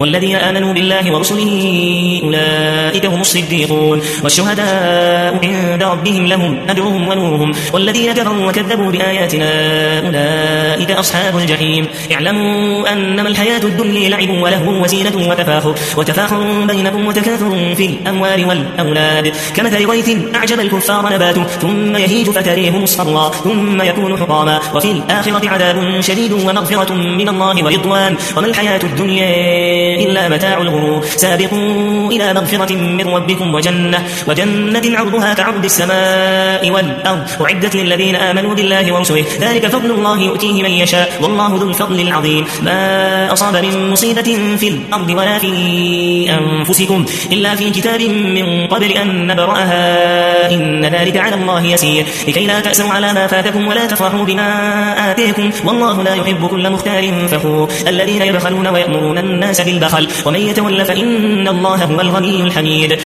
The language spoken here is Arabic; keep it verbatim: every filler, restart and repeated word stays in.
والذين آمنوا بالله ورسله أولئك هم الصديقون والشهداء عند ربهم لهم أجرهم ونورهم والذين كفروا وكذبوا بآياتنا أولئك أصحاب الجحيم اعلموا أنما الحياة الدنيا لعب ولهو وزينة وتفاخر وتفاخر بينكم وتكاثر في الأموال والأولاد كمثل غيث أعجب الكفار نباته ثم يهيج فتريه مصفرا ثم يكون حطاما وفي الآخرة عذاب شديد ومغفرة من الله ورضوان وما الحياة الدنيا إلا متاع الغرور سابقوا إلى مغفرة من ربكم وجنة وجنة عرضها كعرض السماء والأرض أعدت للذين آمنوا بالله ورسله ذلك فضل الله يؤتيه من يشاء والله ذو الفضل العظيم ما أصاب من مصيبة في الأرض ولا في أنفسكم إلا في كتاب من قبل أن نبرأها إن ذلك على الله يسير لكي لا تأسوا على ما فاتكم ولا تفرحوا بما آتيكم والله لا يحب كل مختال فخور الذين يبخلون ويأمرون الناس بالبخل ومن يتول فإن الله هو الغني الحميد